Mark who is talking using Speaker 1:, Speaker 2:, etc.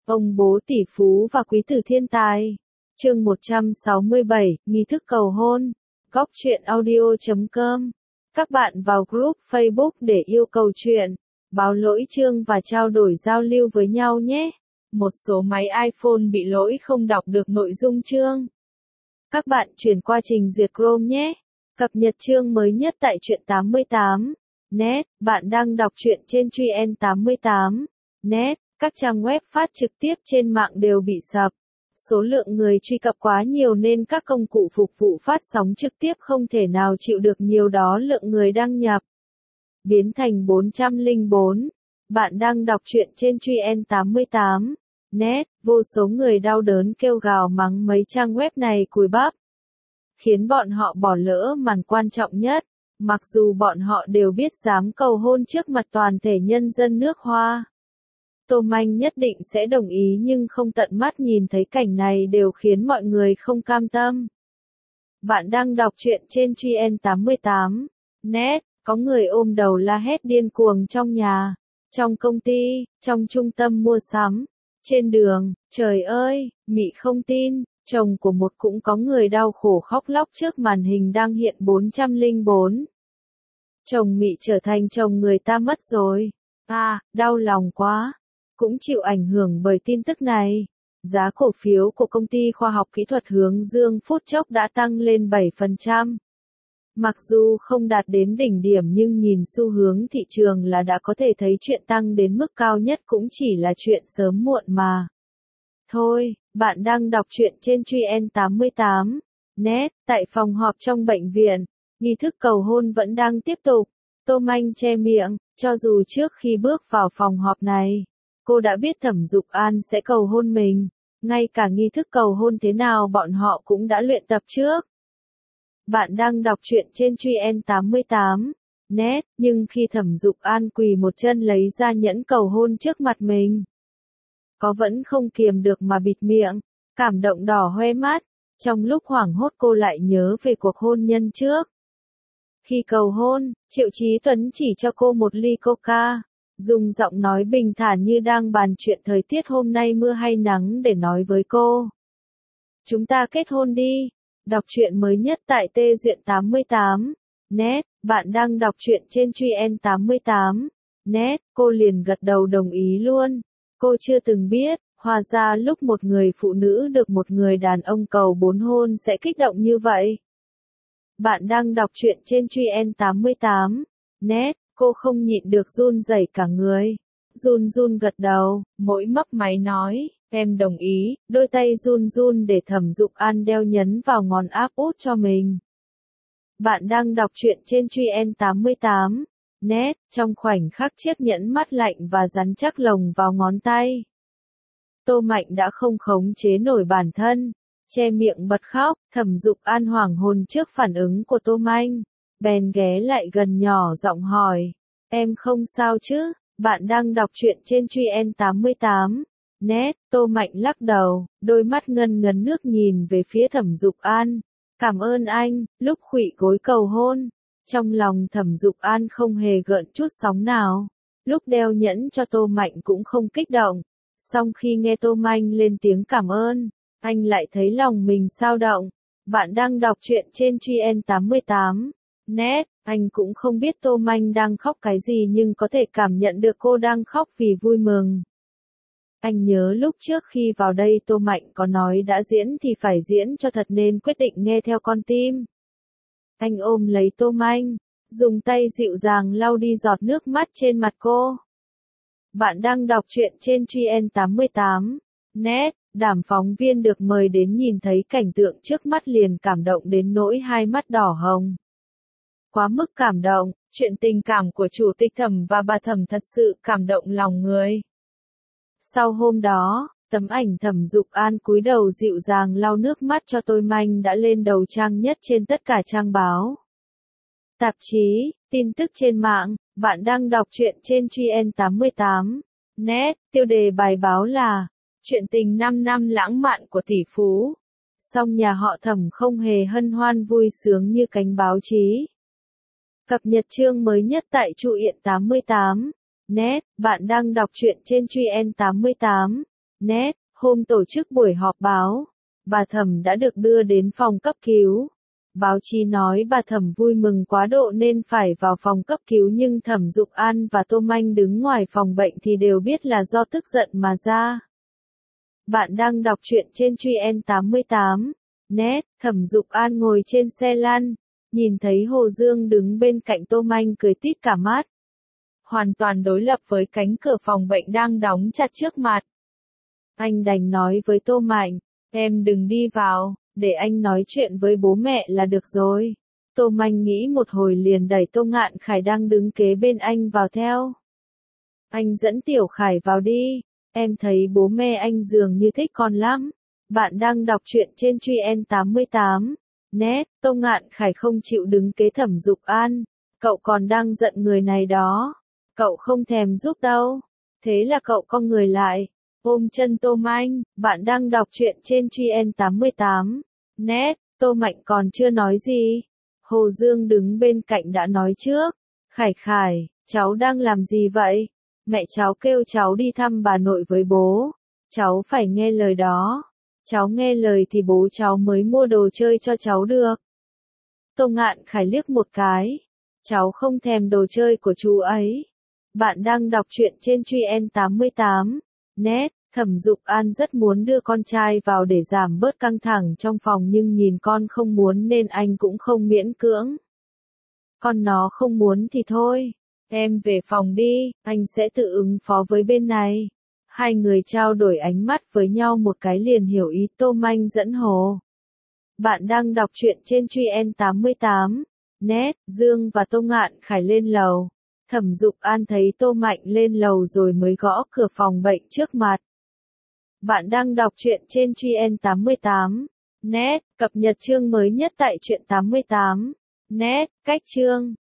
Speaker 1: Ông bố tỷ phú và quý tử thiên tài. Chương 167, nghi thức cầu hôn. Góc truyện audio.com. Các bạn vào group Facebook để yêu cầu chuyện, báo lỗi chương và trao đổi giao lưu với nhau nhé. Một số máy iPhone bị lỗi không đọc được nội dung chương. Các bạn chuyển qua trình duyệt Chrome nhé. Cập nhật chương mới nhất tại truyện 88. Net, bạn đang đọc truyện trên Truyện 88. Net, các trang web phát trực tiếp trên mạng đều bị sập. Số lượng người truy cập quá nhiều nên các công cụ phục vụ phát sóng trực tiếp không thể nào chịu được nhiều đó lượng người đăng nhập. Biến thành 404. Bạn đang đọc truyện trên Truyện 88. Net, vô số người đau đớn kêu gào mắng mấy trang web này cùi bắp, khiến bọn họ bỏ lỡ màn quan trọng nhất. Mặc dù bọn họ đều biết dám cầu hôn trước mặt toàn thể nhân dân nước Hoa, Tô Manh nhất định sẽ đồng ý, nhưng không tận mắt nhìn thấy cảnh này đều khiến mọi người không cam tâm. Bạn đang đọc truyện trên Truyện 88. Net, có người ôm đầu la hét điên cuồng trong nhà, trong công ty, trong trung tâm mua sắm, trên đường. Trời ơi, Mị không tin, chồng của một cũng có người đau khổ khóc lóc trước màn hình đang hiện 404. Chồng Mị trở thành chồng người ta mất rồi. Đau lòng quá. Cũng chịu ảnh hưởng bởi tin tức này. Giá cổ phiếu của công ty khoa học kỹ thuật Hướng Dương phút chốc đã tăng lên 7%. Mặc dù không đạt đến đỉnh điểm nhưng nhìn xu hướng thị trường là đã có thể thấy chuyện tăng đến mức cao nhất cũng chỉ là chuyện sớm muộn mà. Thôi, bạn đang đọc truyện trên Truyện 88. Net, tại phòng họp trong bệnh viện, nghi thức cầu hôn vẫn đang tiếp tục. Tô Manh che miệng, cho dù trước khi bước vào phòng họp này, cô đã biết Thẩm Dục An sẽ cầu hôn mình, ngay cả nghi thức cầu hôn thế nào bọn họ cũng đã luyện tập trước. Bạn đang đọc truyện trên Truyện 88. Net, nhưng khi Thẩm Dục An quỳ một chân lấy ra nhẫn cầu hôn trước mặt mình, có vẫn không kiềm được mà bịt miệng, cảm động đỏ hoe mắt. Trong lúc hoảng hốt cô lại nhớ về cuộc hôn nhân trước. Khi cầu hôn, Triệu Chí Tuấn chỉ cho cô một ly coca, dùng giọng nói bình thản như đang bàn chuyện thời tiết hôm nay mưa hay nắng để nói với cô: chúng ta kết hôn đi. Đọc truyện mới nhất tại Truyện 88. Net, bạn đang đọc truyện trên Truyện 88. Net, cô liền gật đầu đồng ý luôn. Cô chưa từng biết, hóa ra lúc một người phụ nữ được một người đàn ông cầu 4 hôn sẽ kích động như vậy. Bạn đang đọc truyện trên Truyện 88. Net, cô không nhịn được run rẩy cả người. Run run gật đầu, mỗi mấp máy nói, em đồng ý, đôi tay run run để Thẩm Dục An đeo nhẫn vào ngón áp út cho mình. Bạn đang đọc truyện trên Truyện 88. Net, trong khoảnh khắc chiếc nhẫn mát lạnh và rắn chắc lồng vào ngón tay, Tô Mạnh đã không khống chế nổi bản thân, che miệng bật khóc. Thẩm Dục An hoảng hồn trước phản ứng của Tô Manh, bèn ghé lại gần nhỏ giọng hỏi, em không sao chứ? Bạn đang đọc truyện trên Truyện 88. Net, Tô Mạnh lắc đầu, đôi mắt ngân ngấn nước nhìn về phía Thẩm Dục An. Cảm ơn anh. Lúc khuỵu gối cầu hôn, trong lòng Thẩm Dục An không hề gợn chút sóng nào. Lúc đeo nhẫn cho Tô Mạnh cũng không kích động. Song khi nghe Tô Manh lên tiếng cảm ơn, anh lại thấy lòng mình xao động. Bạn đang đọc truyện trên Truyện 88. Net, anh cũng không biết Tô Manh đang khóc cái gì nhưng có thể cảm nhận được cô đang khóc vì vui mừng. Anh nhớ lúc trước khi vào đây Tô Mạnh có nói đã diễn thì phải diễn cho thật nên quyết định nghe theo con tim. Anh ôm lấy Tô Manh, dùng tay dịu dàng lau đi giọt nước mắt trên mặt cô. Bạn đang đọc truyện trên Truyện 88. Net, đảm phóng viên được mời đến nhìn thấy cảnh tượng trước mắt liền cảm động đến nỗi hai mắt đỏ hồng. Quá mức cảm động, chuyện tình cảm của Chủ tịch Thẩm và bà Thẩm thật sự cảm động lòng người. Sau hôm đó, tấm ảnh Thẩm Dục An cúi đầu dịu dàng lau nước mắt cho Tô Manh đã lên đầu trang nhất trên tất cả trang báo, tạp chí, tin tức trên mạng. Bạn đang đọc truyện trên Truyện 88. Net, tiêu đề bài báo là chuyện tình 5 năm lãng mạn của tỷ phú. Song nhà họ Thẩm không hề hân hoan vui sướng như cánh báo chí. Cập nhật chương mới nhất tại Truyện 88. Net, bạn đang đọc truyện trên Truyện 88. net, hôm tổ chức buổi họp báo, bà Thẩm đã được đưa đến phòng cấp cứu. Báo chí nói bà Thẩm vui mừng quá độ nên phải vào phòng cấp cứu nhưng Thẩm Dục An và Tô Manh đứng ngoài phòng bệnh thì đều biết là do tức giận mà ra. Bạn đang đọc truyện trên Truyện 88. Net, Thẩm Dục An ngồi trên xe lăn, nhìn thấy Hồ Dương đứng bên cạnh Tô Manh cười tít cả mắt. Hoàn toàn đối lập với cánh cửa phòng bệnh đang đóng chặt trước mặt. Anh đành nói với Tô Mạnh, em đừng đi vào, để anh nói chuyện với bố mẹ là được rồi. Tô Manh nghĩ một hồi liền đẩy Tô Ngạn Khải đang đứng kế bên anh vào theo. Anh dẫn Tiểu Khải vào đi, em thấy bố mẹ anh dường như thích con lắm. Bạn đang đọc truyện trên Truyện 88. Net, Tô Ngạn Khải không chịu đứng kế Thẩm Dục An, cậu còn đang giận người này đó. Cậu không thèm giúp đâu. Thế là cậu cong người lại, ôm chân Tô Manh. Bạn đang đọc truyện trên Truyện 88. Net, Tô Mạnh còn chưa nói gì. Hồ Dương đứng bên cạnh đã nói trước. Khải Khải, cháu đang làm gì vậy? Mẹ cháu kêu cháu đi thăm bà nội với bố. Cháu phải nghe lời đó. Cháu nghe lời thì bố cháu mới mua đồ chơi cho cháu được. Tô Ngạn Khải liếc một cái. Cháu không thèm đồ chơi của chú ấy. Bạn đang đọc truyện trên Truyện 88. Net, Thẩm Dục An rất muốn đưa con trai vào để giảm bớt căng thẳng trong phòng nhưng nhìn con không muốn nên anh cũng không miễn cưỡng. Con nó không muốn thì thôi. Em về phòng đi, anh sẽ tự ứng phó với bên này. Hai người trao đổi ánh mắt với nhau một cái liền hiểu ý Tô Manh dẫn Hồ. Bạn đang đọc truyện trên Truyện 88. Net, Dương và Tô Ngạn Khải lên lầu. Thẩm Dục An thấy Tô Mạnh lên lầu rồi mới gõ cửa phòng bệnh trước mặt. Bạn đang đọc truyện trên Truyện 88. Net, cập nhật chương mới nhất tại Truyện 88. Net, cách chương.